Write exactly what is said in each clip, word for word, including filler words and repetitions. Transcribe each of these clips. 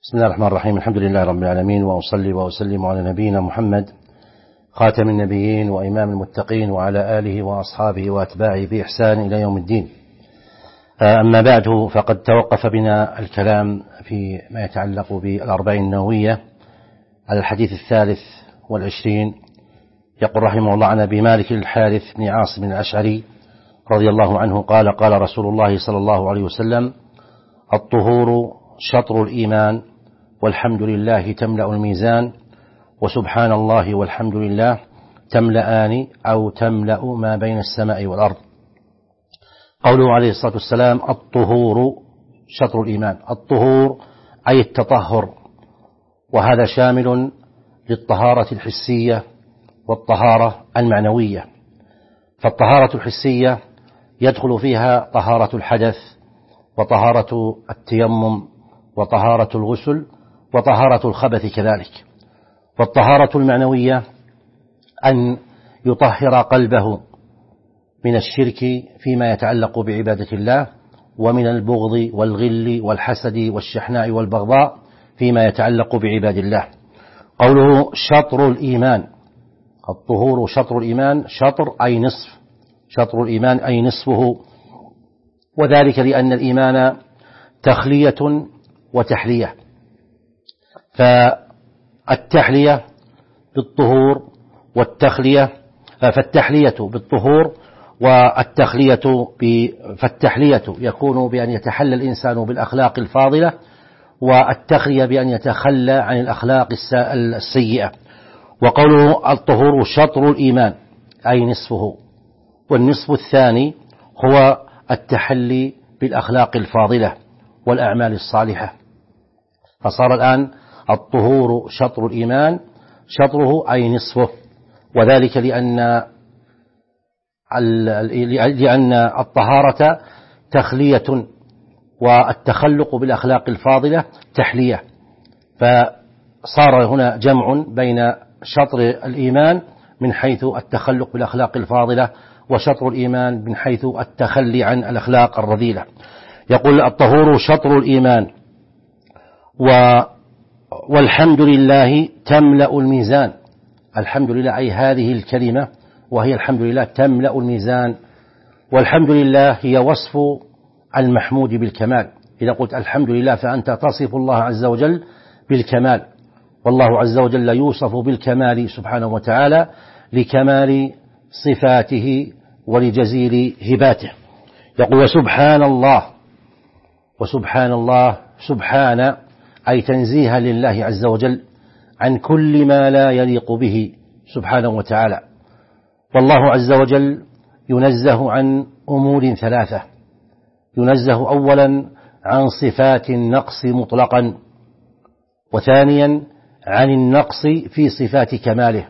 بسم الله الرحمن الرحيم. الحمد لله رب العالمين، وأصلي وأسلم على نبينا محمد خاتم النبيين وإمام المتقين، وعلى آله وأصحابه وأتباعه بإحسان إلى يوم الدين. أما بعد، فقد توقف بنا الكلام في ما يتعلق بالأربعين النووية على الحديث الثالث والعشرين. يقول رحمه الله عن أبي مالك الحارث بن عاصم الأشعري رضي الله عنه قال: قال رسول الله صلى الله عليه وسلم: الطهور شطر الإيمان، والحمد لله تملأ الميزان، وسبحان الله والحمد لله تملأان أو تملأ ما بين السماء والأرض. قوله عليه الصلاة والسلام: الطهور شطر الإيمان. الطهور أي التطهر، وهذا شامل للطهارة الحسية والطهارة المعنوية. فالطهارة الحسية يدخل فيها طهارة الحدث، وطهارة التيمم، وطهارة الغسل، وطهارة الخبث كذلك. والطهارة المعنوية أن يطهر قلبه من الشرك فيما يتعلق بعبادة الله، ومن البغض والغل والحسد والشحناء والبغضاء فيما يتعلق بعباد الله. قوله شطر الإيمان، الطهور شطر الإيمان، شطر أي نصف، شطر الإيمان أي نصفه، وذلك لأن الإيمان تخلية وتحلية. فالتحلية بالطهور والتخلية، فالتحلية بالطهور والتخلية ب... فالتحلية يكون بأن يتحلى الإنسان بالأخلاق الفاضلة، والتخلية بأن يتخلى عن الأخلاق السيئة. وقوله الطهور شطر الإيمان أي نصفه، والنصف الثاني هو التحلي بالأخلاق الفاضلة والأعمال الصالحة. فصار الآن الطهور شطر الإيمان، شطره أي نصفه، وذلك لأن لأن الطهارة تخلية، والتخلق بالأخلاق الفاضلة تحلية. فصار هنا جمع بين شطر الإيمان من حيث التخلق بالأخلاق الفاضلة، وشطر الإيمان من حيث التخلي عن الأخلاق الرذيلة. يقول الطهور شطر الإيمان، و والحمد لله تملأ الميزان. الحمد لله أي هذه الكلمة، وهي الحمد لله تملأ الميزان. والحمد لله هي وصف المحمود بالكمال. إذا قلت الحمد لله فأنت تصف الله عز وجل بالكمال، والله عز وجل يوصف بالكمال سبحانه وتعالى لكمال صفاته ولجزيل هباته. يقول وسبحان الله، وسبحان الله سبحان أي تنزيها لله عز وجل عن كل ما لا يليق به سبحانه وتعالى. والله عز وجل ينزه عن أمور ثلاثة: ينزه أولا عن صفات النقص مطلقا، وثانيا عن النقص في صفات كماله،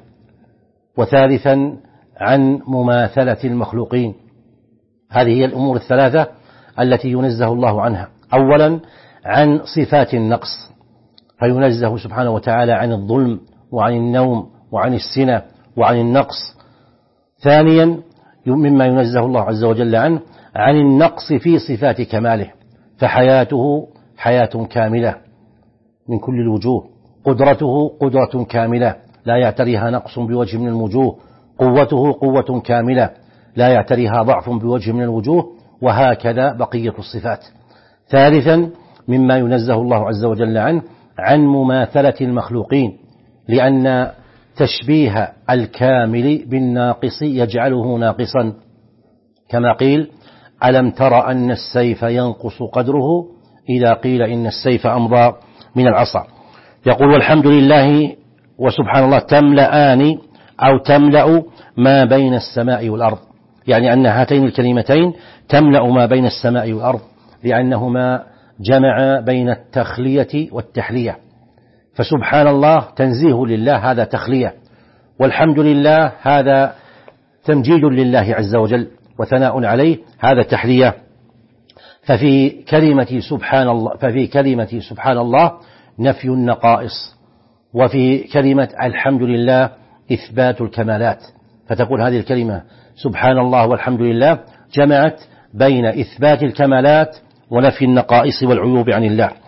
وثالثا عن مماثلة المخلوقين. هذه هي الأمور الثلاثة التي ينزه الله عنها. أولا عن صفات النقص، فينزه سبحانه وتعالى عن الظلم وعن النوم وعن السنة وعن النقص. ثانيا مما ينزه الله عز وجل عنه عن النقص في صفات كماله، فحياته حياة كاملة من كل الوجوه، قدرته قدرة كاملة لا يعتريها نقص بوجه من الوجوه، قوته قوة كاملة لا يعتريها ضعف بوجه من الوجوه، وهكذا بقية الصفات. ثالثا مما ينزه الله عز وجل عنه عن مماثلة المخلوقين، لأن تشبيه الكامل بالناقص يجعله ناقصا، كما قيل: ألم تر أن السيف ينقص قدره إذا قيل إن السيف أمضى من العصا. يقول والحمد لله وسبحان الله تملأان أو تملأ ما بين السماء والأرض، يعني أن هاتين الكلمتين تملأ ما بين السماء والأرض، لأنهما جمع بين التخلية والتحلية. فسبحان الله تنزيه لله، هذا تخلية، والحمد لله هذا تمجيد لله عز وجل وثناء عليه، هذا تحلية. ففي كلمة سبحان الله ففي كلمة سبحان الله نفي النقائص، وفي كلمة الحمد لله إثبات الكمالات. فتقول هذه الكلمة سبحان الله والحمد لله جمعت بين إثبات الكمالات ونفي النقائص والعيوب عن الله.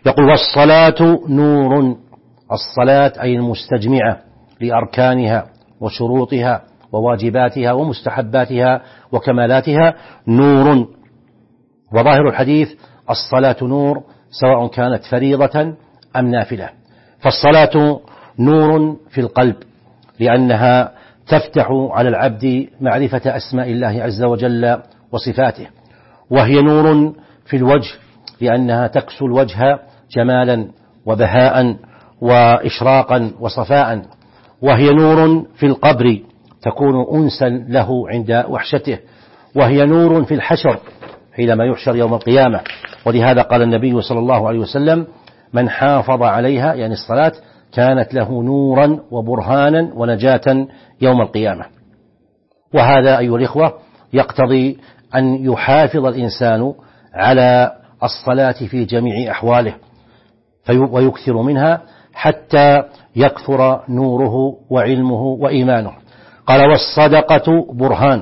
يقول والصلاة نور. الصلاة أي المستجمعة لأركانها وشروطها وواجباتها ومستحباتها وكمالاتها نور. وظاهر الحديث الصلاة نور سواء كانت فريضة أم نافلة. فالصلاة نور في القلب لأنها تفتح على العبد معرفة أسماء الله عز وجل وصفاته، وهي نور في الوجه لأنها تكسو الوجه جمالا وبهاء وإشراقا وصفاء، وهي نور في القبر تكون أنسا له عند وحشته، وهي نور في الحشر حينما يحشر يوم القيامة. ولهذا قال النبي صلى الله عليه وسلم من حافظ عليها يعني الصلاة كانت له نورا وبرهانا ونجاة يوم القيامة. وهذا أيها الإخوة يقتضي أن يحافظ الإنسان على الصلاة في جميع أحواله ويكثر منها حتى يكثر نوره وعلمه وإيمانه. قال والصدقة برهان.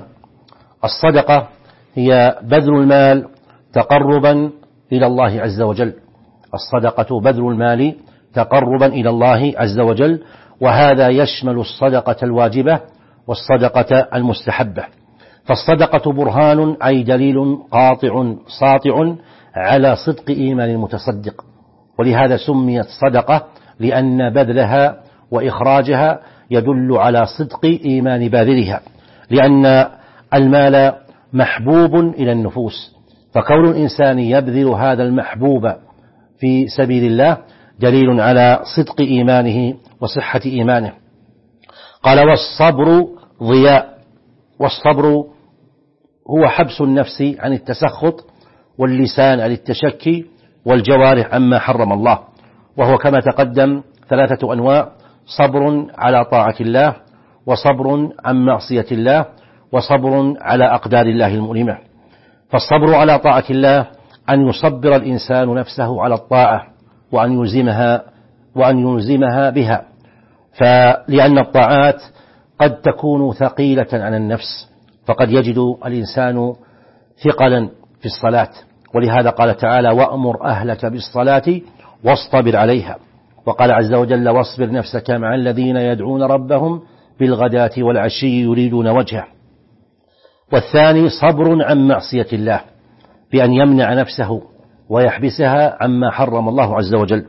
الصدقة هي بذل المال تقربا إلى الله عز وجل. الصدقة بذل المال تقربا إلى الله عز وجل، وهذا يشمل الصدقة الواجبة والصدقة المستحبة. فالصدقة برهان أي دليل قاطع ساطع على صدق إيمان المتصدق، ولهذا سميت صدقة لأن بذلها وإخراجها يدل على صدق إيمان باذلها، لأن المال محبوب إلى النفوس، فكون الإنسان يبذل هذا المحبوب في سبيل الله دليل على صدق إيمانه وصحة إيمانه. قال والصبر ضياء. والصبر هو حبس النفس عن التسخط، واللسان عن التشكي، والجوارح عما حرم الله، وهو كما تقدم ثلاثة أنواع: صبر على طاعة الله، وصبر عن معصية الله، وصبر على أقدار الله المؤلمة. فالصبر على طاعة الله أن يصبر الإنسان نفسه على الطاعة وأن يلزمها وأن يلزمها بها، فلأن الطاعات قد تكون ثقيلة على النفس، فقد يجد الإنسان ثقلا في الصلاة، ولهذا قال تعالى وأمر أهلك بالصلاة واصطبر عليها. وقال عز وجل واصبر نفسك مع الذين يدعون ربهم بالغداة والعشي يريدون وجهه. والثاني صبر عن معصية الله بأن يمنع نفسه ويحبسها عما حرم الله عز وجل.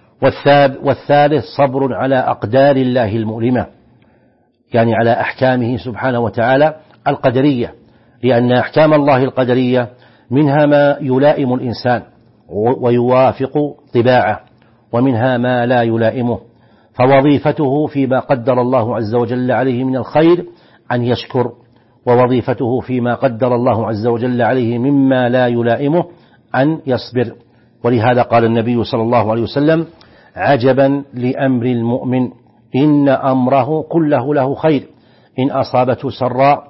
والثالث صبر على أقدار الله المؤلمة، يعني على أحكامه سبحانه وتعالى القدرية، لأن أحكام الله القدرية منها ما يلائم الإنسان ويوافق طباعه، ومنها ما لا يلائمه، فوظيفته فيما قدر الله عز وجل عليه من الخير أن يشكر، ووظيفته فيما قدر الله عز وجل عليه مما لا يلائمه أن يصبر. ولهذا قال النبي صلى الله عليه وسلم عجبا لأمر المؤمن إن أمره كله له خير، إن أصابته سراء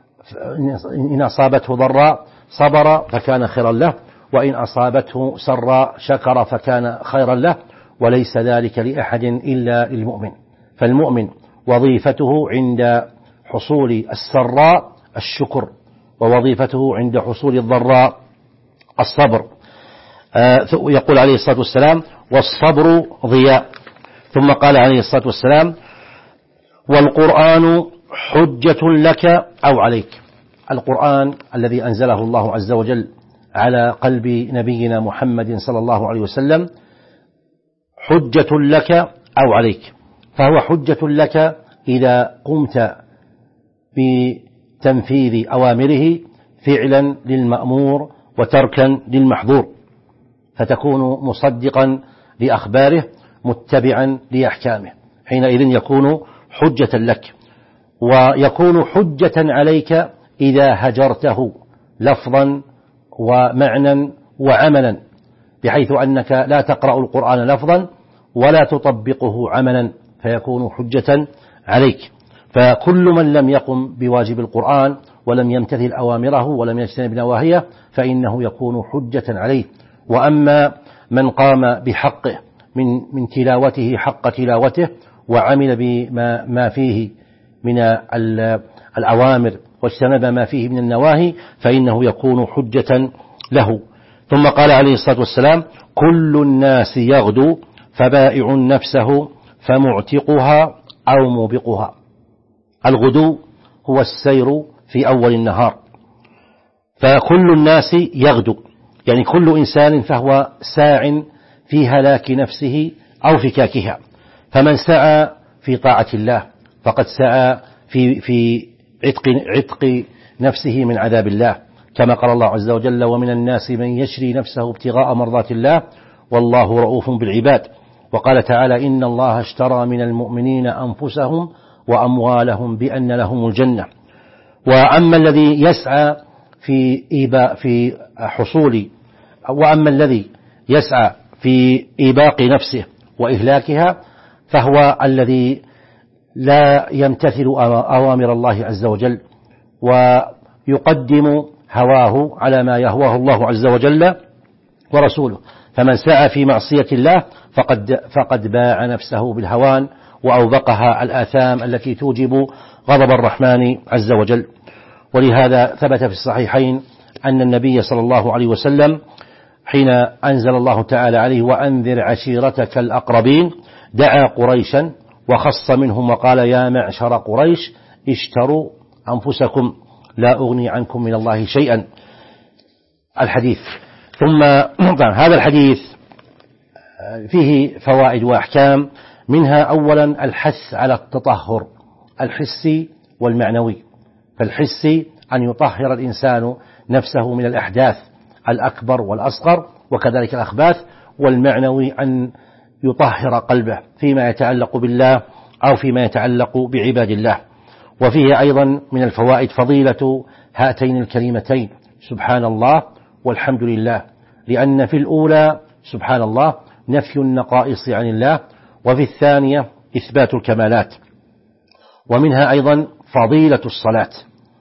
إن أصابته ضراء صبر فكان خيرا له، وإن أصابته سراء شكر فكان خيرا له، وليس ذلك لأحد إلا للمؤمن. فالمؤمن وظيفته عند حصول السراء الشكر، ووظيفته عند حصول الضراء الصبر. آه يقول عليه الصلاة والسلام والصبر ضياء. ثم قال عليه الصلاة والسلام والقرآن حجة لك أو عليك. القرآن الذي أنزله الله عز وجل على قلب نبينا محمد صلى الله عليه وسلم حجة لك أو عليك، فهو حجة لك إذا قمت بتنفيذ أوامره فعلا للمأمور وتركا للمحظور، فتكون مصدقا لأخباره متبعا لأحكامه، حينئذ يكون حجة لك. ويكون حجة عليك إذا هجرته لفظا ومعنى وعملا، بحيث أنك لا تقرأ القرآن لفظا ولا تطبقه عملا، فيكون حجة عليك. فكل من لم يقم بواجب القرآن ولم يمتثل أوامره ولم يجتنب نواهيه فإنه يكون حجة عليه. وأما من قام بحقه من من تلاوته حق تلاوته وعمل بما ما فيه من الأوامر واجتنب ما فيه من النواهي فإنه يكون حجة له. ثم قال عليه الصلاة والسلام: كل الناس يغدو فبائع نفسه فمعتقها أو موبقها. الغدو هو السير في أول النهار، فكل الناس يغدو يعني كل إنسان فهو ساع في هلاك نفسه أو فكاكها، فمن سعى في طاعة الله فقد سعى في في عتق عتق نفسه من عذاب الله، كما قال الله عز وجل: ومن الناس من يشري نفسه ابتغاء مرضات الله والله رؤوف بالعباد. وقال تعالى: إن الله اشترى من المؤمنين أنفسهم وأموالهم بأن لهم الجنة. وأما الذي يسعى في إيباء في حصول وأما الذي يسعى في إيباق نفسه وإهلاكها فهو الذي لا يمتثل أوامر الله عز وجل ويقدم هواه على ما يهواه الله عز وجل ورسوله، فمن سعى في معصية الله فقد, فقد باع نفسه بالهوان وأوبقها الآثام التي توجب غضب الرحمن عز وجل. ولهذا ثبت في الصحيحين أن النبي صلى الله عليه وسلم حين أنزل الله تعالى عليه: وأنذر عشيرتك الأقربين، دعا قريشا وخص منهم وقال: يا معشر قريش اشتروا أنفسكم لا أغني عنكم من الله شيئا. الحديث. ثم هذا الحديث فيه فوائد وأحكام، منها أولا الحث على التطهر الحسي والمعنوي، فالحسي أن يطهر الإنسان نفسه من الأحداث الأكبر والأصغر وكذلك الأخباث، والمعنوي أن يطهر قلبه فيما يتعلق بالله أو فيما يتعلق بعباد الله. وفيه أيضا من الفوائد فضيلة هاتين الكلمتين سبحان الله والحمد لله، لأن في الأولى سبحان الله نفي النقائص عن الله، وفي الثانية إثبات الكمالات. ومنها أيضا فضيلة الصلاة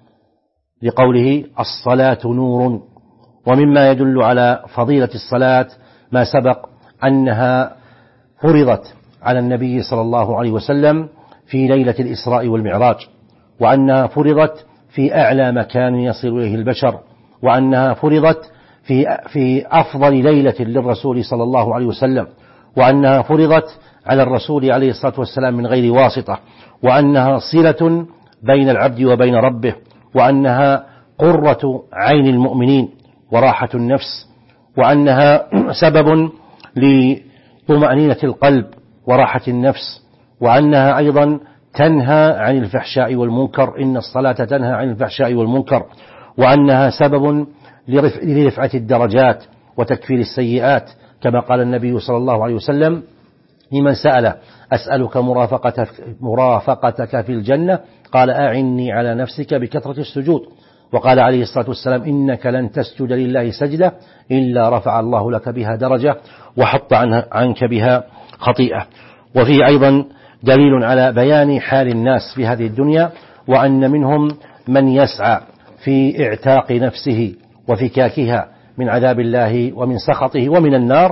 لقوله: الصلاة نور. ومما يدل على فضيلة الصلاة ما سبق أنها فرضت على النبي صلى الله عليه وسلم في ليلة الإسراء والمعراج، وأنها فرضت في أعلى مكان يصل إليه البشر، وأنها فرضت في في أفضل ليلة للرسول صلى الله عليه وسلم، وأنها فرضت على الرسول عليه الصلاة والسلام من غير واسطة، وأنها صلة بين العبد وبين ربه، وأنها قرة عين المؤمنين وراحة النفس، وأنها سبب لطمأنينة القلب وراحة النفس، وأنها أيضا تنهى عن الفحشاء والمنكر، إن الصلاة تنهى عن الفحشاء والمنكر، وأنها سبب لرفعة الدرجات وتكفير السيئات، كما قال النبي صلى الله عليه وسلم لمن سأل: أسألك مرافقتك, مرافقتك في الجنة؟ قال: أعني على نفسك بكثرة السجود. وقال عليه الصلاة والسلام: إنك لن تسجد لله سجدة إلا رفع الله لك بها درجة وحط عنك بها خطيئة. وفيه أيضا دليل على بيان حال الناس في هذه الدنيا، وأن منهم من يسعى في اعتاق نفسه وفكاكها من عذاب الله ومن سخطه ومن النار،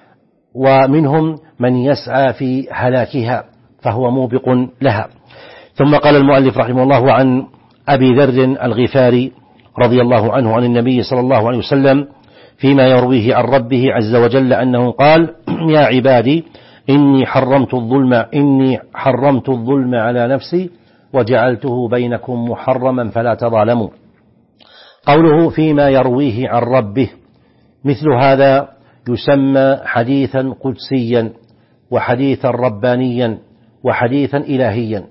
ومنهم من يسعى في هلاكها فهو موبق لها. ثم قال المؤلف رحمه الله عن أبي ذر الغفاري رضي الله عنه عن النبي صلى الله عليه وسلم فيما يرويه عن ربه عز وجل أنه قال: يا عبادي إني حرمت الظلم إني حرمت الظلم على نفسي وجعلته بينكم محرما فلا تظالموا. قوله فيما يرويه عن ربه، مثل هذا يسمى حديثا قدسيا وحديثا ربانيا وحديثا إلهيا،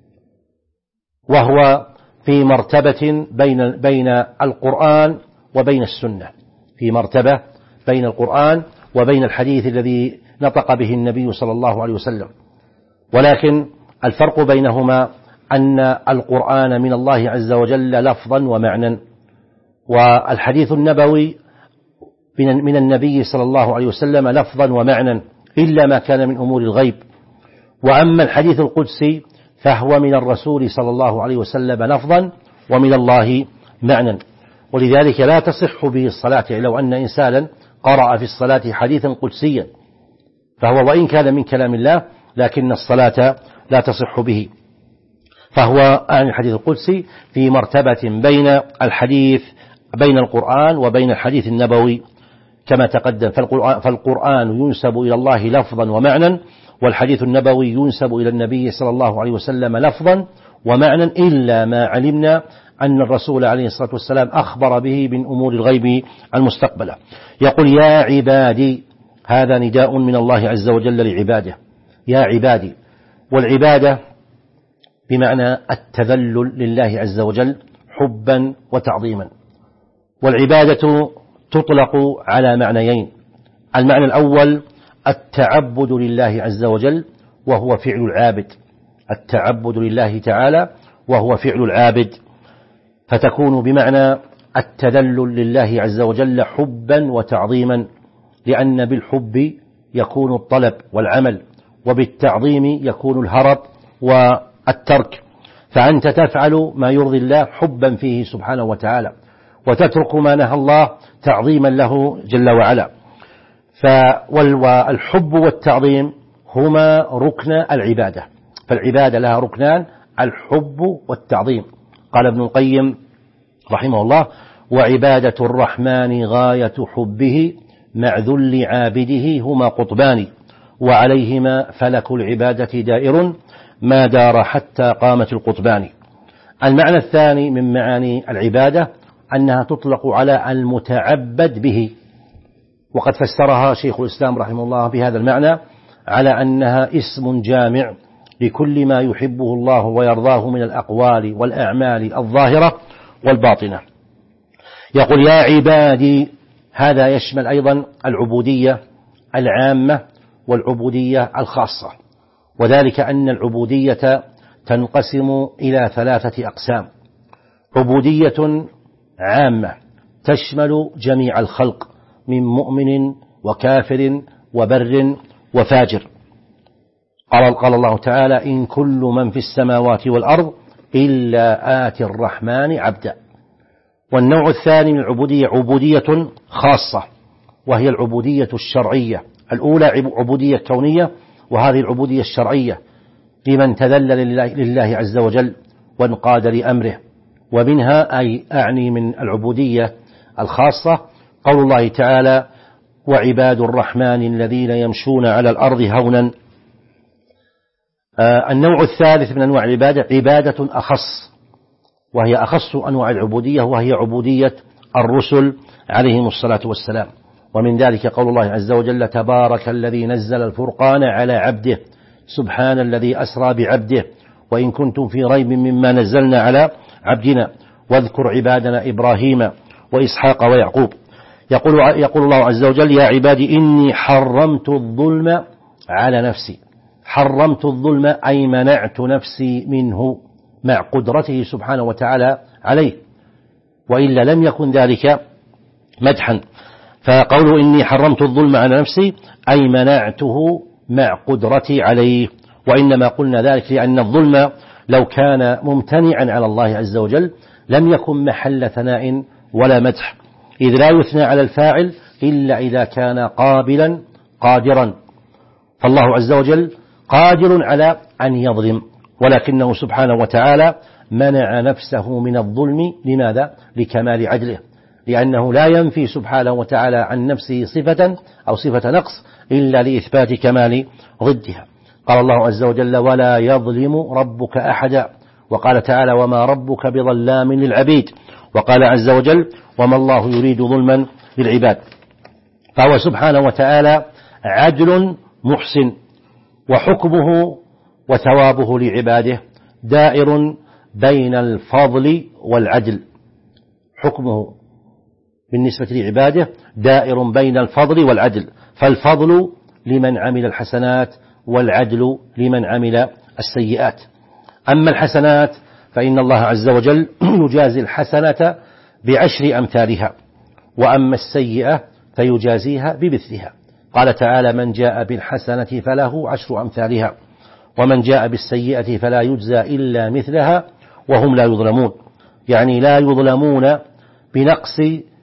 وهو في مرتبة بين بين القرآن وبين السنة، في مرتبة بين القرآن وبين الحديث الذي نطق به النبي صلى الله عليه وسلم. ولكن الفرق بينهما أن القرآن من الله عز وجل لفظا ومعنى، والحديث النبوي من النبي صلى الله عليه وسلم لفظا ومعنى إلا ما كان من أمور الغيب. وأما الحديث القدسي فهو من الرسول صلى الله عليه وسلم لفظا ومن الله معنى، ولذلك لا تصح به الصلاة. لو أن إنسانا قرأ في الصلاة حديثا قدسيا فهو وإن كان من كلام الله لكن الصلاة لا تصح به، فهو عن الحديث القدسي في مرتبة بين الحديث بين القرآن وبين الحديث النبوي كما تقدم، فالقرآن ينسب إلى الله لفظا ومعنى، والحديث النبوي ينسب إلى النبي صلى الله عليه وسلم لفظا ومعنى، إلا ما علمنا أن الرسول عليه الصلاة والسلام أخبر به من أمور الغيب المستقبلة. يقول يا عبادي، هذا نداء من الله عز وجل لعباده، يا عبادي. والعبادة بمعنى التذلل لله عز وجل حبا وتعظيما. والعبادة تطلق على معنيين: المعنى الأول التعبد لله عز وجل وهو فعل العابد، التعبد لله تعالى وهو فعل العابد، فتكون بمعنى التذلل لله عز وجل حبا وتعظيما، لأن بالحب يكون الطلب والعمل، وبالتعظيم يكون الهرب والترك. فأنت تفعل ما يرضي الله حبا فيه سبحانه وتعالى، وتترك ما نهى الله تعظيما له جل وعلا. فالحب والتعظيم هما ركن العبادة، فالعبادة لها ركنان: الحب والتعظيم. قال ابن القيم رحمه الله: وعبادة الرحمن غاية حبه مع ذل عابده هما قطبان، وعليهما فلك العبادة دائر ما دار حتى قامت القطبان. المعنى الثاني من معاني العبادة أنها تطلق على المتعبد به، وقد فسرها شيخ الإسلام رحمه الله بهذا المعنى على أنها اسم جامع لكل ما يحبه الله ويرضاه من الأقوال والأعمال الظاهرة والباطنة. يقول يا عبادي، هذا يشمل أيضا العبودية العامة والعبودية الخاصة، وذلك أن العبودية تنقسم إلى ثلاثة أقسام: عبودية عامة تشمل جميع الخلق من مؤمن وكافر وبر وفاجر. قال, قال الله تعالى: إن كل من في السماوات والأرض إلا آتي الرحمن عبدا. والنوع الثاني من العبودية عبودية خاصة، وهي العبودية الشرعية. الأولى عبودية كونية، وهذه العبودية الشرعية لمن تذلل لله عز وجل وانقاد لأمره. ومنها أي أعني من العبودية الخاصة قول الله تعالى: وعباد الرحمن الذين يمشون على الأرض هونا. آه النوع الثالث من أنواع العبادة عبادة أخص، وهي أخص أنواع العبودية، وهي عبودية الرسل عليهم الصلاة والسلام. ومن ذلك قول الله عز وجل: تبارك الذي نزل الفرقان على عبده، سبحان الذي أسرى بعبده، وإن كنتم في ريب مما نزلنا على عبدنا، واذكر عبادنا إبراهيم وإسحاق ويعقوب. يقول, يقول الله عز وجل: يا عبادي إني حرمت الظلم على نفسي. حرمت الظلم أي منعت نفسي منه مع قدرته سبحانه وتعالى عليه، وإلا لم يكن ذلك مدحا. فقوله إني حرمت الظلم على نفسي أي منعته مع قدرتي عليه. وإنما قلنا ذلك لأن الظلم لو كان ممتنعا على الله عز وجل لم يكن محل ثناء ولا مدح، إذ لا يثنى على الفاعل إلا إذا كان قابلا قادرا. فالله عز وجل قادر على أن يظلم، ولكنه سبحانه وتعالى منع نفسه من الظلم. لماذا؟ لكمال عدله، لأنه لا ينفي سبحانه وتعالى عن نفسه صفة أو صفة نقص إلا لإثبات كمال ضدها. قال الله عز وجل: ولا يظلم ربك أحدا. وقال تعالى: وما ربك بظلام للعبيد. وقال عز وجل: وما الله يريد ظلما للعباد. فهو سبحانه وتعالى عدل محسن، وحكمه وثوابه لعباده دائر بين الفضل والعدل. حكمه بالنسبة لعباده دائر بين الفضل والعدل، فالفضل لمن عمل الحسنات والعدل لمن عمل السيئات. أما الحسنات فإن الله عز وجل يجازي الحسنة بعشر أمثالها، وأما السيئة فيجازيها بمثلها. قال تعالى: من جاء بالحسنة فله عشر أمثالها، ومن جاء بالسيئة فلا يجزى إلا مثلها وهم لا يظلمون. يعني لا يظلمون بنقص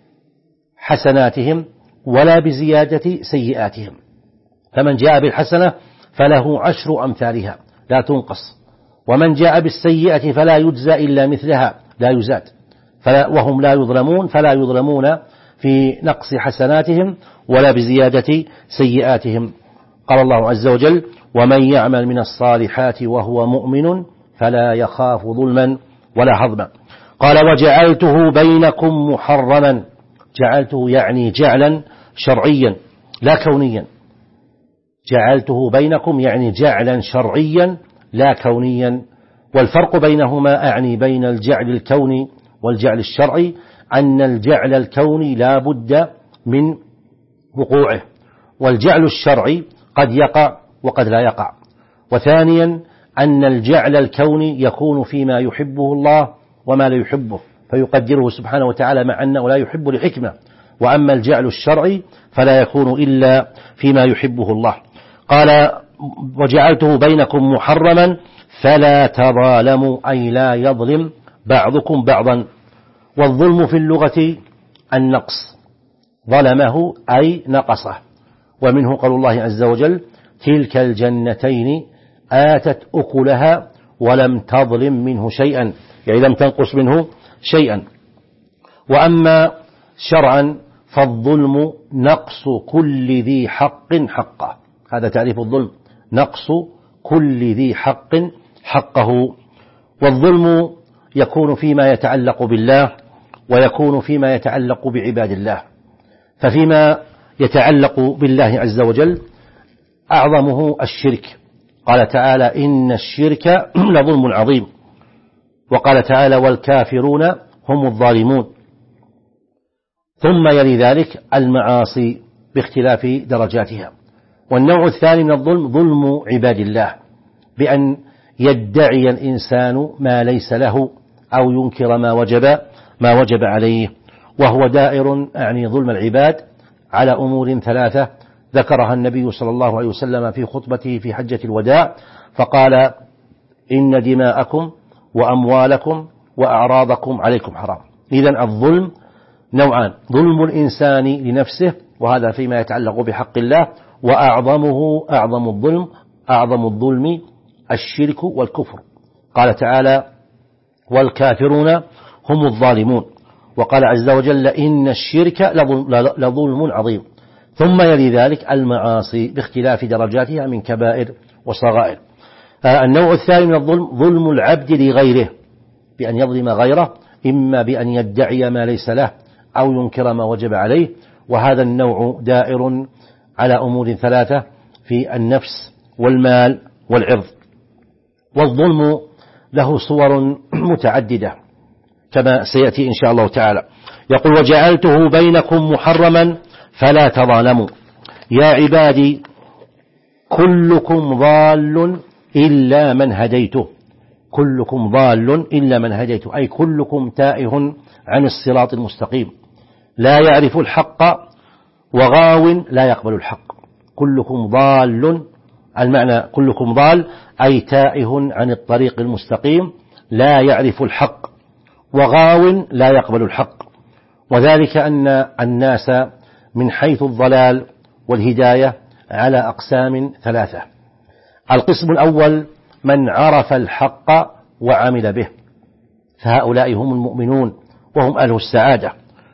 حسناتهم ولا بزيادة سيئاتهم. فمن جاء بالحسنة فله عشر أمثالها لا تنقص، ومن جاء بالسيئة فلا يجزى إلا مثلها لا يزاد، فلا وهم لا يظلمون، فلا يظلمون في نقص حسناتهم ولا بزيادة سيئاتهم. قال الله عز وجل: ومن يعمل من الصالحات وهو مؤمن فلا يخاف ظلما ولا هضما. قال: وجعلته بينكم محرما. جعلته يعني جعلا شرعيا لا كونيا. جعلته بينكم يعني جعلا شرعيا لا كونيا. والفرق بينهما أعني بين الجعل الكوني والجعل الشرعي أن الجعل الكوني لا بد من وقوعه، والجعل الشرعي قد يقع وقد لا يقع. وثانيا أن الجعل الكوني يكون فيما يحبه الله وما لا يحبه فيقدره سبحانه وتعالى، مع أنه لا يحب لحكمة. وأما الجعل الشرعي فلا يكون إلا فيما يحبه الله. قال: وجعلته بينكم محرما فلا تظالموا، أي لا يظلم بعضكم بعضا. والظلم في اللغة النقص، ظلمه أي نقصه. ومنه قول الله عز وجل: تلك الجنتين آتت أكلها ولم تظلم منه شيئا، يعني لم تنقص منه شيئا. وأما شرعا فالظلم نقص كل ذي حق حقه. هذا تعريف الظلم: نقص كل ذي حق حقه. والظلم يكون فيما يتعلق بالله ويكون فيما يتعلق بعباد الله. ففيما يتعلق بالله عز وجل أعظمه الشرك. قال تعالى: إن الشرك لظلم عظيم. وقال تعالى: والكافرون هم الظالمون. ثم يلي ذلك المعاصي باختلاف درجاتها. والنوع الثاني من الظلم ظلم عباد الله، بأن يدعي الإنسان ما ليس له أو ينكر ما وجب ما وجب عليه. وهو دائر أعني ظلم العباد على أمور ثلاثة ذكرها النبي صلى الله عليه وسلم في خطبته في حجة الوداع، فقال: إن دماءكم وأموالكم وأعراضكم عليكم حرام. إذن الظلم نوعان: ظلم الإنسان لنفسه، وهذا فيما يتعلق بحق الله، وأعظمه أعظم الظلم أعظم الظلم الشرك والكفر. قال تعالى: والكافرون هم الظالمون. وقال عز وجل: إن الشرك لظلم عظيم. ثم يلي ذلك المعاصي باختلاف درجاتها من كبائر وصغائر. النوع الثاني من الظلم ظلم العبد لغيره، بأن يظلم غيره، إما بأن يدعي ما ليس له أو ينكر ما وجب عليه. وهذا النوع دائر على أمور ثلاثة في النفس والمال والعرض. والظلم له صور متعددة كما سيأتي إن شاء الله تعالى. يقول: وجعلته بينكم محرما فلا تظالموا. يا عبادي كلكم ضال إلا من هديته. كلكم ضال إلا من هديته، أي كلكم تائه عن الصراط المستقيم، لا يعرف الحق وغاو لا يقبل الحق. كلكم ضال، المعنى كلكم ضال أي تائه عن الطريق المستقيم، لا يعرف الحق، وغاو لا يقبل الحق. وذلك أن الناس من حيث الضلال والهداية على أقسام ثلاثة. القسم الأول من عرف الحق وعمل به، فهؤلاء هم المؤمنون وهم أهل السعادة،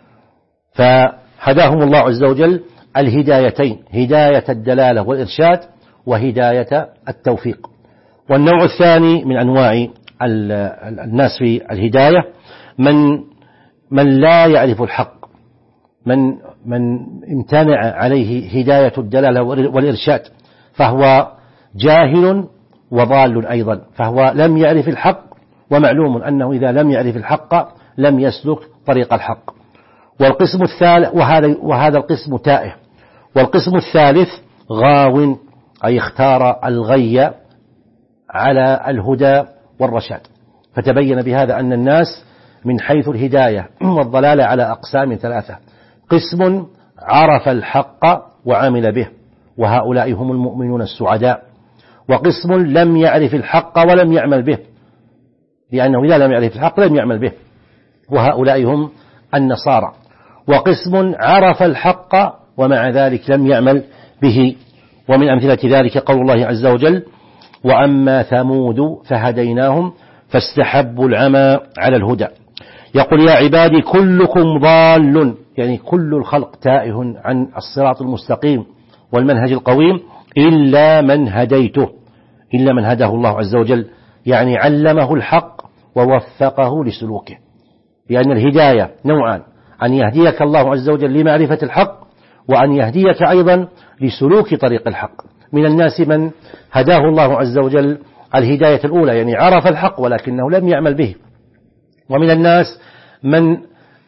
فهداهم الله عز وجل الهدايتين: هداية الدلالة والإرشاد وهداية التوفيق. والنوع الثاني من أنواع الناس في الهداية من من لا يعرف الحق، من من امتنع عليه هداية الدلالة والإرشاد، فهو جاهل وضال أيضا، فهو لم يعرف الحق، ومعلوم أنه إذا لم يعرف الحق لم يسلك طريق الحق. والقسم الثالث وهذا, وهذا القسم تائه. والقسم الثالث غاو، أي اختار الغي على الهدى والرشاد. فتبين بهذا أن الناس من حيث الهداية والضلالة على أقسام ثلاثة: قسم عرف الحق وعمل به، وهؤلاء هم المؤمنون السعداء. وقسم لم يعرف الحق ولم يعمل به، لأنه إذا لم يعرف الحق لم يعمل به، وهؤلاء هم النصارى. وقسم عرف الحق ومع ذلك لم يعمل به. ومن أمثلة ذلك قول الله عز وجل: وأما ثمود فهديناهم فاستحبوا العمى على الهدى. يقول يا عبادي كلكم ضال، يعني كل الخلق تائه عن الصراط المستقيم والمنهج القويم إلا من هديته، إلا من هداه الله عز وجل، يعني علمه الحق ووفقه لسلوكه. لأن الهداية نوعان: أن يهديك الله عز وجل لمعرفة الحق، وأن يهديك أيضا لسلوك طريق الحق. من الناس من هداه الله عز وجل الهداية الأولى، يعني عرف الحق ولكنه لم يعمل به. ومن الناس من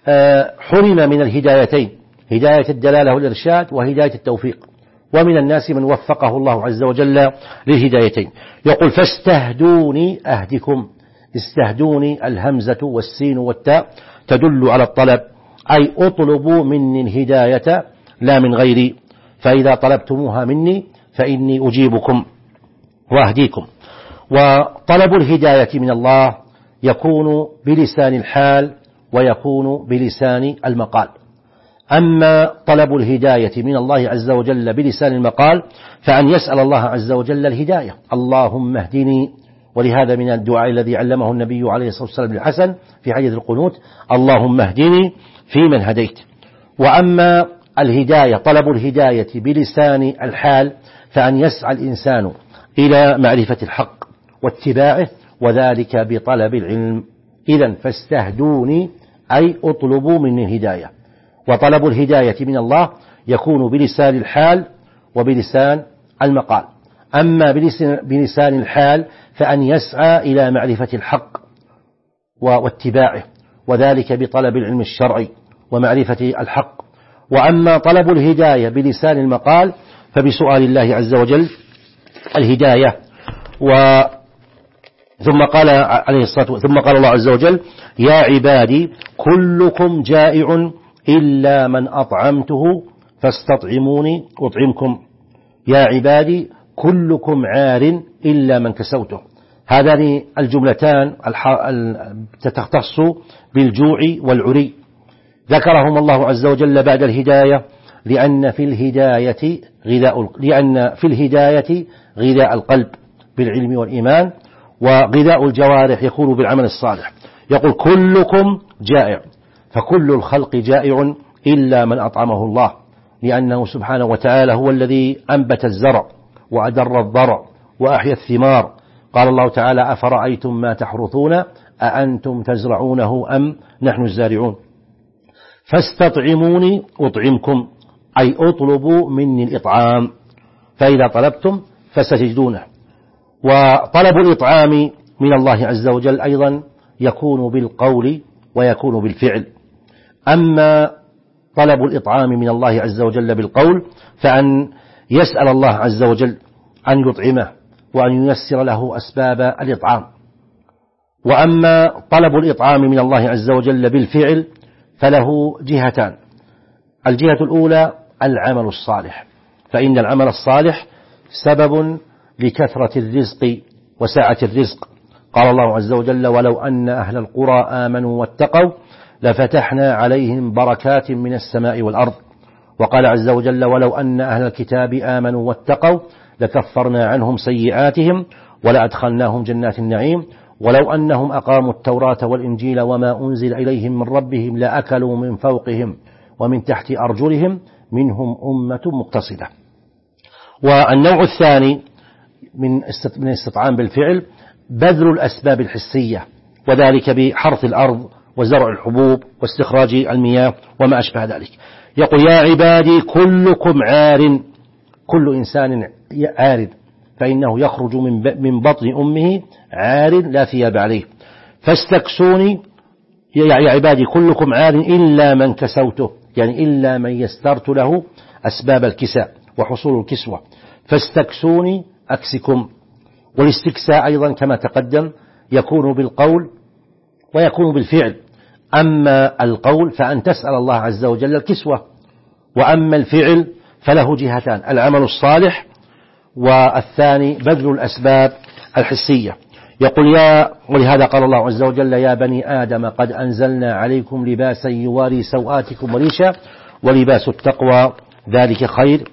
حرم من الهدايتين، هداية الدلالة والإرشاد وهداية التوفيق. ومن الناس من وفقه الله عز وجل للهدايتين. يقول فاستهدوني أهدكم. استهدوني الهمزة والسين والتاء تدل على الطلب، أي اطلبوا مني الهداية لا من غيري، فإذا طلبتموها مني فإني أجيبكم وأهديكم. وطلب الهداية من الله يكون بلسان الحال ويكون بلسان المقال. أما طلب الهداية من الله عز وجل بلسان المقال فأن يسأل الله عز وجل الهداية، اللهم اهدني. ولهذا من الدعاء الذي علمه النبي عليه الصلاة والسلام للحسن في حديث القنوت: اللهم اهدني فيمن هديت. وأما الهداية طلب الهداية بلسان الحال فأن يسعى الإنسان إلى معرفة الحق واتباعه، وذلك بطلب العلم. إذن فاستهدوني أي اطلبوا مني الهداية. وطلب الهداية من الله يكون بلسان الحال وبلسان المقال. أما بلسان الحال فأن يسعى إلى معرفة الحق واتباعه، وذلك بطلب العلم الشرعي ومعرفة الحق. وأما طلب الهداية بلسان المقال فبسؤال الله عز وجل الهداية. و ثم قال عليه الصلاة ثم قال الله عز وجل: يا عبادي كلكم جائع إلا من أطعمته فاستطعموني أطعمكم. يا عبادي كلكم عار إلا من كسوته. هذان الجملتان تختص بالجوع والعري، ذكرهم الله عز وجل بعد الهداية لأن في الهداية غذاء لأن في الهداية غذاء القلب بالعلم والإيمان، وغذاء الجوارح يكون بالعمل الصالح. يقول كلكم جائع، فكل الخلق جائع إلا من أطعمه الله، لأنه سبحانه وتعالى هو الذي أنبت الزرع وأدر الضرع وأحيا الثمار. قال الله تعالى: أفرأيتم ما تحرثون أأنتم تزرعونه أم نحن الزارعون. فاستطعموني أطعمكم، أي أطلبوا مني الإطعام، فإذا طلبتم فستجدونه. وطلب الإطعام من الله عز وجل أيضا يكون بالقول ويكون بالفعل. أما طلب الإطعام من الله عز وجل بالقول فأن يسأل الله عز وجل أن يطعمه وأن ييسر له أسباب الإطعام. وأما طلب الإطعام من الله عز وجل بالفعل فله جهتان: الجهة الأولى العمل الصالح، فإن العمل الصالح سبب لكثرة الرزق وسعة الرزق. قال الله عز وجل: ولو أن أهل القرى آمنوا واتقوا لفتحنا عليهم بركات من السماء والأرض. وقال عز وجل: ولو أن أهل الكتاب آمنوا واتقوا لكفرنا عنهم سيئاتهم ولأدخلناهم جنات النعيم ولو أنهم أقاموا التوراة والإنجيل وما أنزل إليهم من ربهم لأكلوا من فوقهم ومن تحت أرجلهم منهم أمة مقتصدة. والنوع الثاني من الاستطعام بالفعل بذل الأسباب الحسية، وذلك بحرث الأرض وزرع الحبوب واستخراج المياه وما أشبه ذلك. يقول: يا عبادي كلكم عار، كل إنسان عار، فإنه يخرج من بطن أمه عار لا ثياب عليه. فاستكسوني يا عبادي كلكم عار إلا من كسوته، يعني إلا من يسترت له أسباب الكساء وحصول الكسوة. فاستكسوني أكسكم. والاستكساء أيضا كما تقدم يكون بالقول ويكون بالفعل. أما القول فأن تسأل الله عز وجل الكسوة، وأما الفعل فله جهتان: العمل الصالح، والثاني بذل الأسباب الحسية. يقول: يا ولهذا قال الله عز وجل: يا بني آدم قد أنزلنا عليكم لباسا يواري سوآتكم وريشا ولباس التقوى ذلك خير،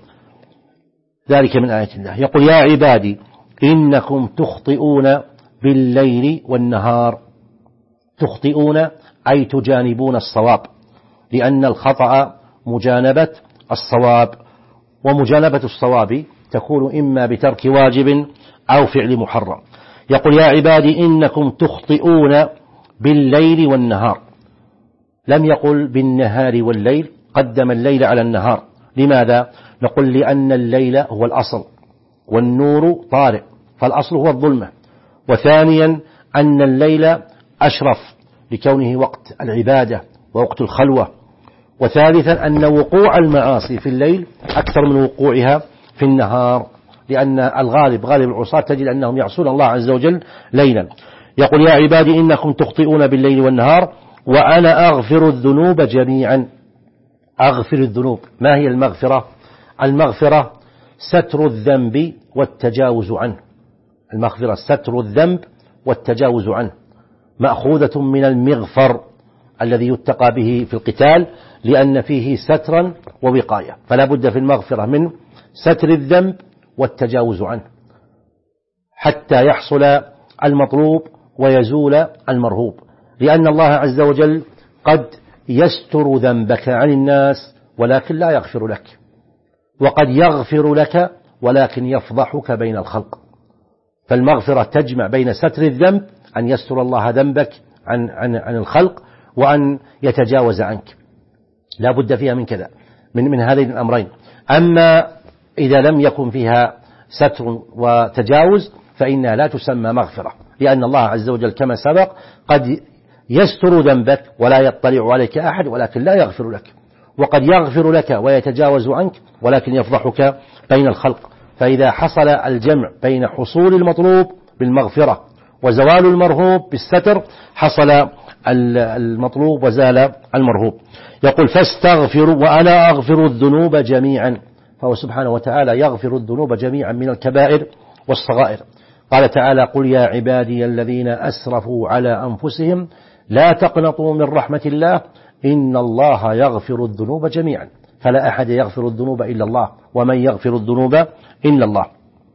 ذلك من آيات الله. يقول: يا عبادي إنكم تخطئون بالليل والنهار. تخطئون أي تجانبون الصواب، لأن الخطأ مجانبة الصواب، ومجانبة الصواب تكون إما بترك واجب أو فعل محرم. يقول يا عبادي إنكم تخطئون بالليل والنهار، لم يقل بالنهار والليل، قدم الليل على النهار. لماذا؟ نقول لأن الليل هو الأصل والنور طارئ، فالأصل هو الظلمة. وثانيا أن الليل أشرف لكونه وقت العبادة ووقت الخلوة. وثالثا أن وقوع المعاصي في الليل أكثر من وقوعها في النهار، لأن الغالب غالب العصاة تجد أنهم يعصون الله عز وجل ليلا. يقول يا عبادي إنكم تخطئون بالليل والنهار وأنا أغفر الذنوب جميعا. أغفر الذنوب، ما هي المغفرة؟ المغفرة ستر الذنب والتجاوز عنه. المغفرة ستر الذنب والتجاوز عنه، مأخوذة من المغفر الذي يتقى به في القتال، لأن فيه سترا ووقاية، فلا بد في المغفرة من ستر الذنب والتجاوز عنه حتى يحصل المطلوب ويزول المرهوب. لأن الله عز وجل قد يستر ذنبك عن الناس ولكن لا يغفر لك، وقد يغفر لك ولكن يفضحك بين الخلق. فالمغفرة تجمع بين ستر الذنب، أن يستر الله ذنبك عن, عن, عن الخلق، وأن يتجاوز عنك، لا بد فيها من كذا، من, من هذين الأمرين. أما إذا لم يكن فيها ستر وتجاوز فإنها لا تسمى مغفرة، لأن الله عز وجل كما سبق قد يستر ذنبك ولا يطلع عليك أحد ولكن لا يغفر لك، وقد يغفر لك ويتجاوز عنك ولكن يفضحك بين الخلق. فإذا حصل الجمع بين حصول المطلوب بالمغفرة وزوال المرهوب بالستر حصل المطلوب وزال المرهوب. يقول فاستغفروا وأنا أغفر الذنوب جميعا، فهو سبحانه وتعالى يغفر الذنوب جميعا من الكبائر والصغائر. قال تعالى قل يا عبادي الذين أسرفوا على أنفسهم لا تقنطوا من رحمة الله إن الله يغفر الذنوب جميعا، فلا أحد يغفر الذنوب إلا الله، ومن يغفر الذنوب إلا الله.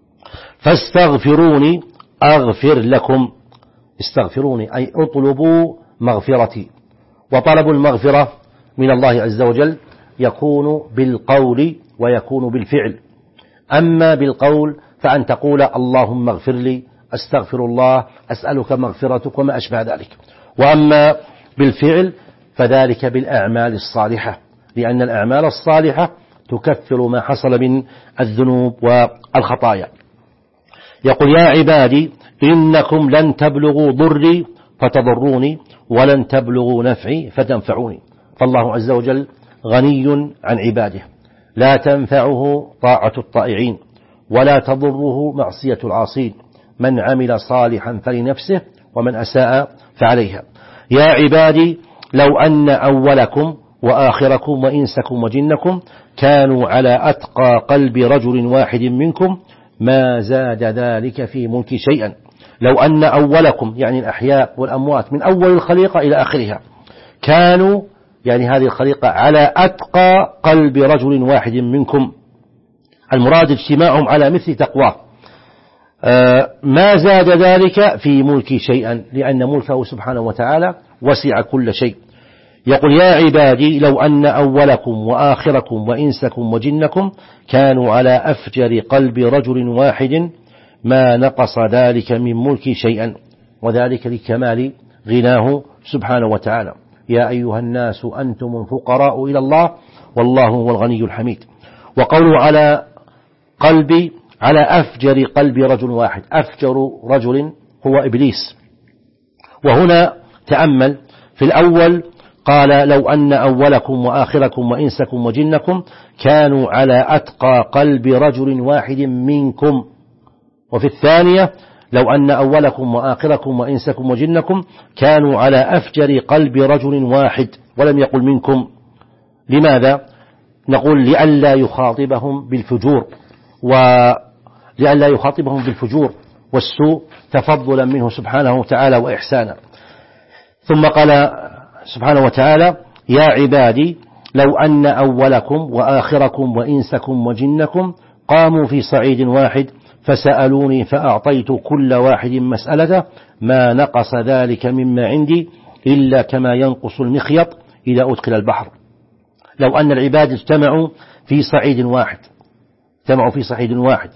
فاستغفروني أغفر لكم، استغفروني أي اطلبوا مغفرتي. وطلب المغفرة من الله عز وجل يكون بالقول ويكون بالفعل. أما بالقول فأن تقول اللهم اغفر لي، أستغفر الله، أسألك مغفرتك وما أشبه ذلك. وأما بالفعل فذلك بالأعمال الصالحة، لأن الأعمال الصالحة تكفر ما حصل من الذنوب والخطايا. يقول يا عبادي إنكم لن تبلغوا ضري فتضروني ولن تبلغوا نفعي فتنفعوني. فالله عز وجل غني عن عباده، لا تنفعه طاعة الطائعين ولا تضره معصية العاصين، من عمل صالحا فلنفسه ومن أساء فعليها. يا عبادي لو أن أولكم وآخركم وإنسكم وجنكم كانوا على أتقى قلب رجل واحد منكم ما زاد ذلك في ملك شيئا. لو أن أولكم يعني الأحياء والأموات من أول الخليقة إلى آخرها كانوا يعني هذه الخليقة على أتقى قلب رجل واحد منكم، المراد اجتماعهم على مثل تقواه، ما زاد ذلك في ملك شيئا، لأن ملكه سبحانه وتعالى وسع كل شيء. يقول يا عبادي لو أن أولكم وآخركم وإنسكم وجنكم كانوا على أفجر قلب رجل واحد ما نقص ذلك من ملك شيئا، وذلك لكمال غناه سبحانه وتعالى. يا أيها الناس أنتم الفقراء إلى الله والله هو الغني الحميد. وقوله على قلب على أفجر قلب رجل واحد، أفجر رجل هو إبليس. وهنا تأمل في الأول قال لو أن أولكم وآخركم وإنسكم وجنكم كانوا على أتقى قلب رجل واحد منكم، وفي الثانية لو أن أولكم وآخركم وإنسكم وجنكم كانوا على أفجر قلب رجل واحد ولم يقل منكم. لماذا؟ نقول لئلا يخاطبهم بالفجور، ولئلا يخاطبهم بالفجور والسوء تفضلا منه سبحانه وتعالى وإحسانا. ثم قال سبحانه وتعالى يا عبادي لو أن أولكم وآخركم وإنسكم وجنكم قاموا في صعيد واحد فسألوني فأعطيت كل واحد مسألته ما نقص ذلك مما عندي إلا كما ينقص المخيط إذا أدخل البحر. لو أن العباد اجتمعوا في صعيد واحد اجتمعوا في صعيد واحد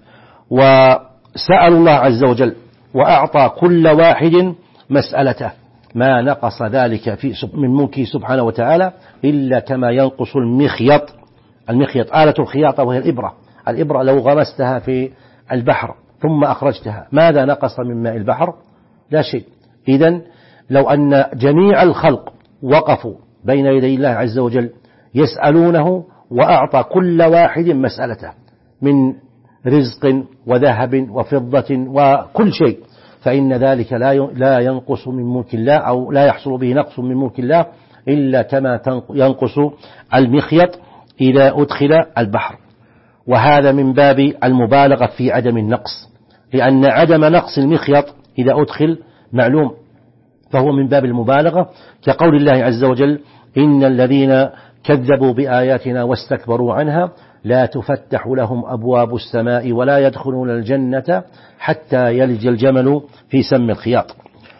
وسألوا الله عز وجل وأعطى كل واحد مسألته ما نقص ذلك في من ملكه سبحانه وتعالى إلا كما ينقص المخيط. المخيط آلة الخياطة وهي الإبرة. الإبرة لو غمستها في البحر ثم أخرجتها ماذا نقص من ماء البحر؟ لا شيء. إذن لو أن جميع الخلق وقفوا بين يدي الله عز وجل يسألونه وأعطى كل واحد مسألته من رزق وذهب وفضة وكل شيء فإن ذلك لا ينقص من ملك الله أو لا يحصل به نقص من ملك الله إلا كما ينقص المخيط إذا أدخل البحر. وهذا من باب المبالغة في عدم النقص، لأن عدم نقص المخيط إذا أدخل معلوم، فهو من باب المبالغة، كقول الله عز وجل إن الذين كذبوا بآياتنا واستكبروا عنها لا تفتح لهم أبواب السماء ولا يدخلون الجنة حتى يلج الجمل في سم الخياط.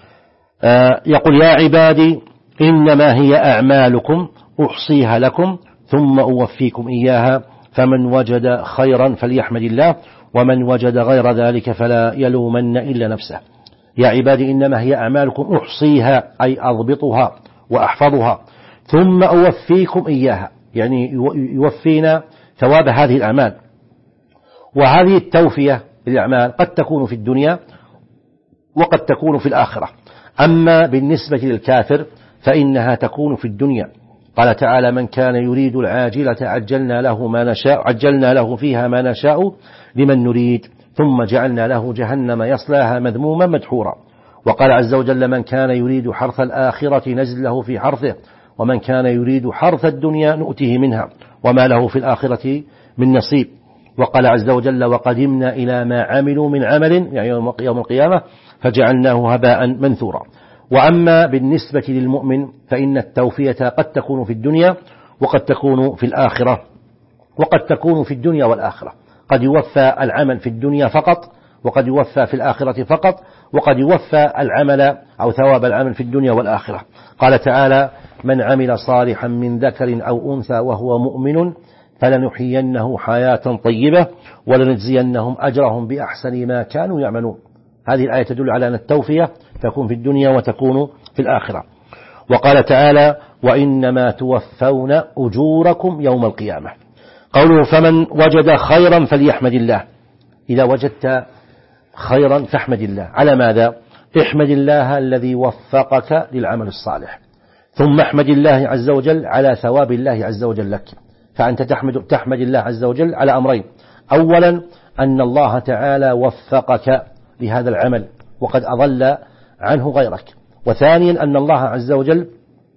آه يقول يا عبادي إنما هي أعمالكم أحصيها لكم ثم أوفيكم إياها فمن وجد خيرا فليحمد الله ومن وجد غير ذلك فلا يلومن إلا نفسه. يا عبادي إنما هي أعمالكم أحصيها أي أضبطها وأحفظها ثم أوفيكم إياها، يعني يوفينا ثواب هذه الأعمال. وهذه التوفية للأعمال قد تكون في الدنيا وقد تكون في الآخرة. أما بالنسبة للكافر فإنها تكون في الدنيا. قال تعالى من كان يريد العاجلة عجلنا له ما نشاء عجلنا له فيها ما نشاء لمن نريد ثم جعلنا له جهنم يصلاها مذموما مدحورا. وقال عز وجل من كان يريد حرث الآخرة نزل له في حرثه ومن كان يريد حرث الدنيا نؤته منها وما له في الآخرة من نصيب. وقال عز وجل وقدمنا إلى ما عملوا من عمل يعني يوم القيامة فجعلناه هباء منثورا. وأما بالنسبة للمؤمن فإن التوفية قد تكون في الدنيا وقد تكون في الآخرة، وقد تكون في الدنيا والآخرة، قد يوفى العمل في الدنيا فقط وقد يوفى في الآخرة فقط وقد يوفى العمل أو ثواب العمل في الدنيا والآخرة. قال تعالى من عمل صالحا من ذكر أو أنثى وهو مؤمن فلنحيينه حياة طيبة ولنجزينهم أجرهم بأحسن ما كانوا يعملون. هذه الآية تدل على أن التوفية تكون في الدنيا وتكون في الآخرة. وقال تعالى وإنما توفون أجوركم يوم القيامة. قوله فمن وجد خيرا فليحمد الله. إذا وجدت خيرا فاحمد الله. على ماذا؟ احمد الله الذي وفقك للعمل الصالح، ثم احمد الله عز وجل على ثواب الله عز وجل لك. فأنت تحمد, تحمد الله عز وجل على أمرين: أولا أن الله تعالى وفقك لهذا العمل وقد أضل عنه غيرك، وثانيا أن الله عز وجل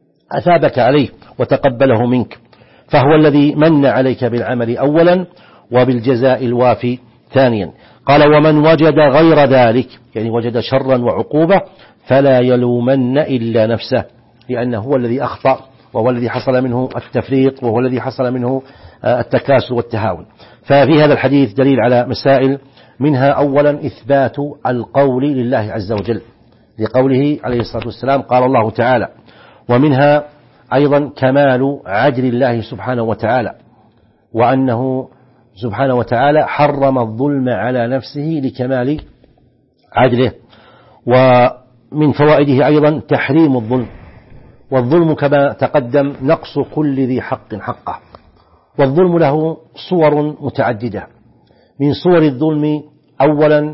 أثابك عليه وتقبله منك، فهو الذي من عليك بالعمل أولا وبالجزاء الوافي ثانيا. قال ومن وجد غير ذلك يعني وجد شرا وعقوبة فلا يلومن إلا نفسه، لأنه هو الذي أخطأ وهو الذي حصل منه التفريط وهو الذي حصل منه التكاسل والتهاون. ففي هذا الحديث دليل على مسائل، منها أولا إثبات القول لله عز وجل لقوله عليه الصلاة والسلام قال الله تعالى، ومنها أيضا كمال عدل الله سبحانه وتعالى، وأنه سبحانه وتعالى حرم الظلم على نفسه لكمال عدله. ومن فوائده أيضا تحريم الظلم، والظلم كما تقدم نقص كل ذي حق حقه. والظلم له صور متعددة. من صور الظلم أولا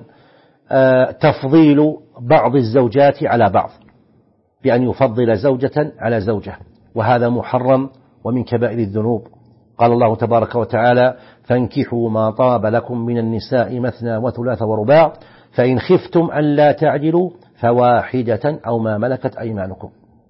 تفضيل بعض الزوجات على بعض بأن يفضل زوجة على زوجة، وهذا محرم ومن كبائر الذنوب. قال الله تبارك وتعالى فانكحوا ما طاب لكم من النساء مثنى وثلاث ورباع فإن خفتم أن لا تعدلوا فواحدة أو ما ملكت أيمانكم.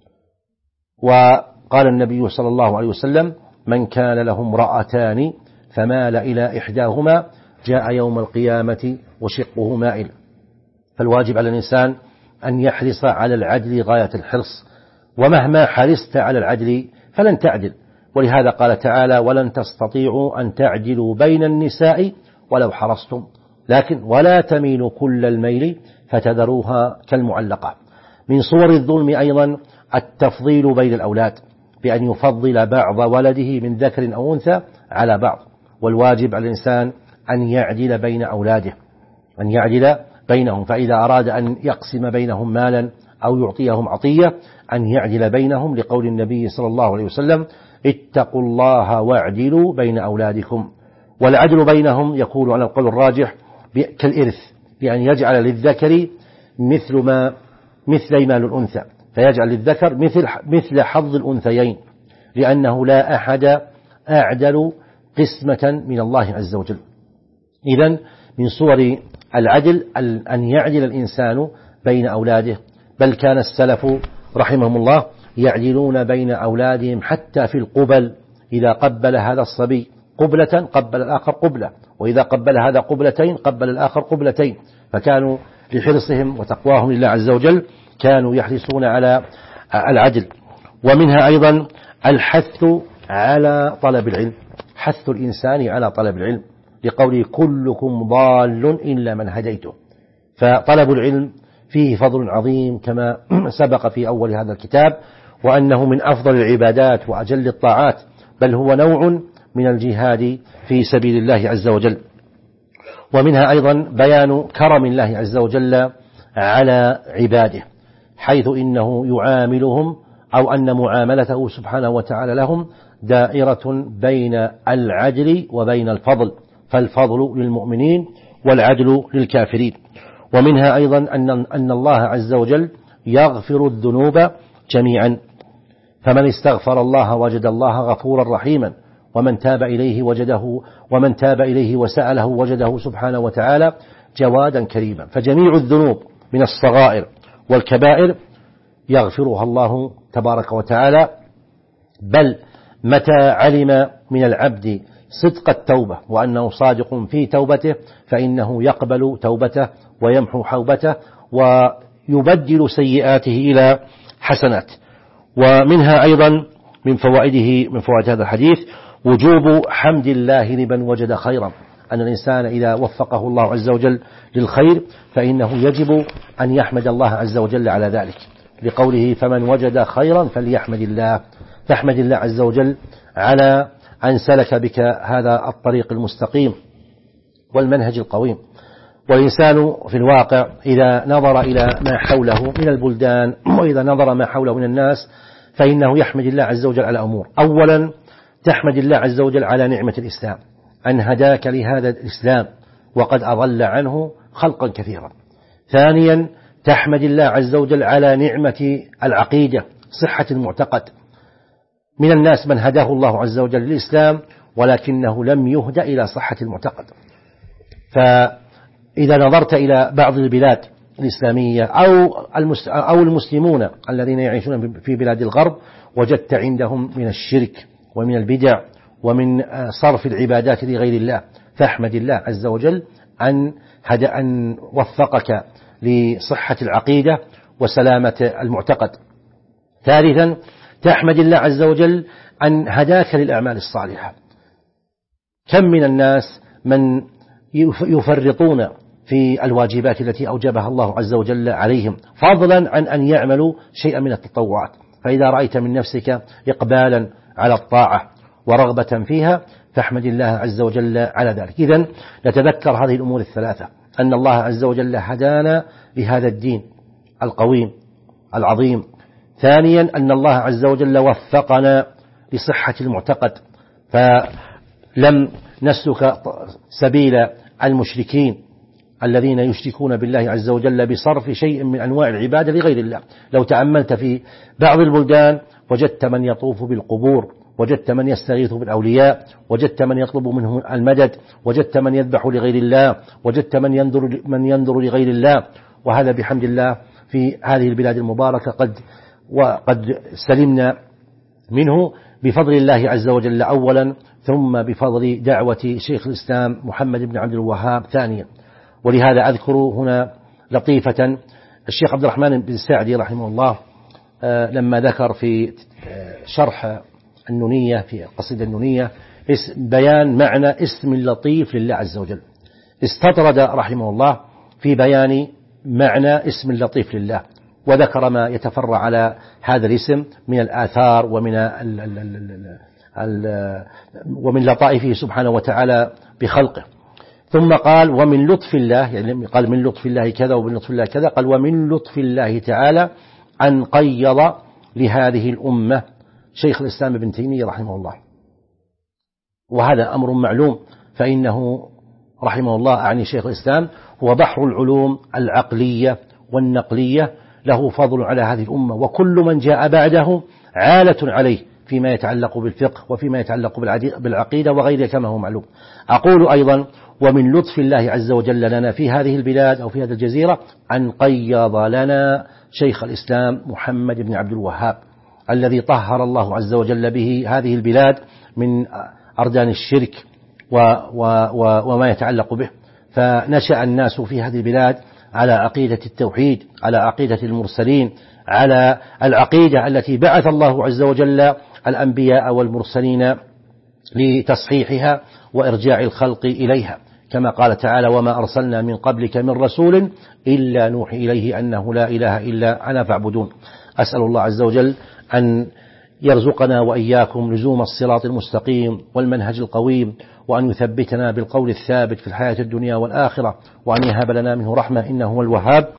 وقال النبي صلى الله عليه وسلم من كان له امرأتان فمال إلى إحداهما جاء يوم القيامة وشقه مائل. فالواجب على الإنسان أن يحرص على العدل غاية الحرص، ومهما حرصت على العدل فلن تعدل. ولهذا قال تعالى ولن تستطيعوا أن تعدلوا بين النساء ولو حرصتم، لكن ولا تميلوا كل الميل فتذروها كالمعلقة. من صور الظلم أيضا التفضيل بين الأولاد بأن يفضل بعض ولده من ذكر أو أنثى على بعض، والواجب على الإنسان أن يعدل بين أولاده، أن يعدل بينهم، فإذا أراد أن يقسم بينهم مالا أو يعطيهم عطية أن يعدل بينهم، لقول النبي صلى الله عليه وسلم: اتقوا الله واعدلوا بين أولادكم. والعدل بينهم يكون على القول الراجح كالإرث، بأن يجعل للذكر مثل ما مثل مال الأنثى، فيجعل للذكر مثل مثل حظ الأنثيين، لأنه لا أحد أعدل قسمة من الله عز وجل. إذن من صور العدل أن يعدل الإنسان بين أولاده، بل كان السلف رحمهم الله يعدلون بين أولادهم حتى في القبل، إذا قبل هذا الصبي قبلة قبل الآخر قبلة، وإذا قبل هذا قبلتين قبل الآخر قبلتين، فكانوا لحرصهم وتقواهم لله عز وجل كانوا يحرصون على العدل. ومنها أيضا الحث على طلب العلم، حث الإنسان على طلب العلم، لقوله: كلكم ضال إلا من هديته. فطلب العلم فيه فضل عظيم كما سبق في أول هذا الكتاب، وأنه من أفضل العبادات وأجل الطاعات، بل هو نوع من الجهاد في سبيل الله عز وجل. ومنها أيضا بيان كرم الله عز وجل على عباده، حيث إنه يعاملهم أو أن معاملته سبحانه وتعالى لهم دائرة بين العدل وبين الفضل، فالفضل للمؤمنين والعدل للكافرين. ومنها أيضا أن أن الله عز وجل يغفر الذنوب جميعا، فمن استغفر الله وجد الله غفورا رحيما، ومن تاب إليه وجده ومن تاب إليه وسأله وجده سبحانه وتعالى جوادا كريما. فجميع الذنوب من الصغائر والكبائر يغفرها الله تبارك وتعالى، بل متى علم من العبد صدق التوبة وأنه صادق في توبته فإنه يقبل توبته ويمحو حوبته ويبدل سيئاته إلى حسنات. ومنها أيضا من فوائده من فوائد هذا الحديث وجوب حمد الله لمن وجد خيرا، أن الإنسان إذا وفقه الله عز وجل للخير فإنه يجب أن يحمد الله عز وجل على ذلك، لقوله: فمن وجد خيرا فليحمد الله. فاحمد الله عز وجل على أن سلك بك هذا الطريق المستقيم والمنهج القويم. والإنسان في الواقع إذا نظر إلى ما حوله من البلدان وإذا نظر ما حوله من الناس فإنه يحمد الله عز وجل على أمور. أولا تحمد الله عز وجل على نعمة الإسلام، أن هداك لهذا الإسلام وقد أضل عنه خلقا كثيرا. ثانيا تحمد الله عز وجل على نعمة العقيدة، صحة المعتقد. من الناس من هداه الله عز وجل للإسلام ولكنه لم يهدى إلى صحة المعتقد. فإذا نظرت إلى بعض البلاد الإسلامية أو المسلمون الذين يعيشون في بلاد الغرب وجدت عندهم من الشرك ومن البدع ومن صرف العبادات لغير الله. فاحمد الله عز وجل أن هدى أن وفقك لصحة العقيدة وسلامة المعتقد. ثالثا تحمد الله عز وجل أن هداك للأعمال الصالحة. كم من الناس من يفرطون في الواجبات التي أوجبها الله عز وجل عليهم، فضلا عن أن يعملوا شيئا من التطوعات. فإذا رأيت من نفسك إقبالا على الطاعة ورغبة فيها فاحمد الله عز وجل على ذلك. إذن نتذكر هذه الأمور الثلاثة: أن الله عز وجل هدانا لهذا الدين القويم العظيم. ثانيا أن الله عز وجل وفقنا لصحة المعتقد، فلم نسلك سبيل المشركين الذين يشركون بالله عز وجل بصرف شيء من أنواع العبادة لغير الله. لو تأملت في بعض البلدان وجدت من يطوف بالقبور، وجدت من يستغيث بالأولياء، وجدت من يطلب منهم المدد، وجدت من يذبح لغير الله، وجدت من ينظر من ينظر لغير الله. وهذا بحمد الله في هذه البلاد المباركة قد وقد سلمنا منه بفضل الله عز وجل أولا، ثم بفضل دعوة شيخ الإسلام محمد بن عبد الوهاب ثانيا. ولهذا أذكر هنا لطيفة الشيخ عبد الرحمن بن الساعدي رحمه الله لما ذكر في شرح النونية في القصيدة النونية بيان معنى اسم اللطيف لله عز وجل، استطرد رحمه الله في بيان معنى اسم اللطيف لله، وذكر ما يتفرع على هذا الاسم من الآثار ومن ال ال ال ال ومن لطائفه سبحانه وتعالى بخلقه. ثم قال ومن لطف الله، يعني قال من لطف الله كذا ومن لطف الله كذا، قال ومن لطف الله تعالى أن قيض لهذه الأمة شيخ الإسلام ابن تيمية رحمه الله. وهذا أمر معلوم، فإنه رحمه الله أعني شيخ الإسلام هو بحر العلوم العقلية والنقلية، له فضل على هذه الأمة، وكل من جاء بعده عالة عليه فيما يتعلق بالفقه وفيما يتعلق بالعقيدة وغيرها كما هو معلوم. أقول أيضا ومن لطف الله عز وجل لنا في هذه البلاد أو في هذه الجزيرة أن قيض لنا شيخ الإسلام محمد بن عبد الوهاب، الذي طهر الله عز وجل به هذه البلاد من أردان الشرك و و و وما يتعلق به، فنشأ الناس في هذه البلاد على عقيدة التوحيد، على عقيدة المرسلين، على العقيدة التي بعث الله عز وجل الأنبياء والمرسلين لتصحيحها وإرجاع الخلق إليها، كما قال تعالى وما أرسلنا من قبلك من رسول إلا نوحي إليه أنه لا إله إلا أنا فاعبدون. أسأل الله عز وجل أن يرزقنا وإياكم لزوم الصراط المستقيم والمنهج القويم، وأن يثبتنا بالقول الثابت في الحياة الدنيا والآخرة، وأن يهب لنا منه رحمة إنه هو الوهاب.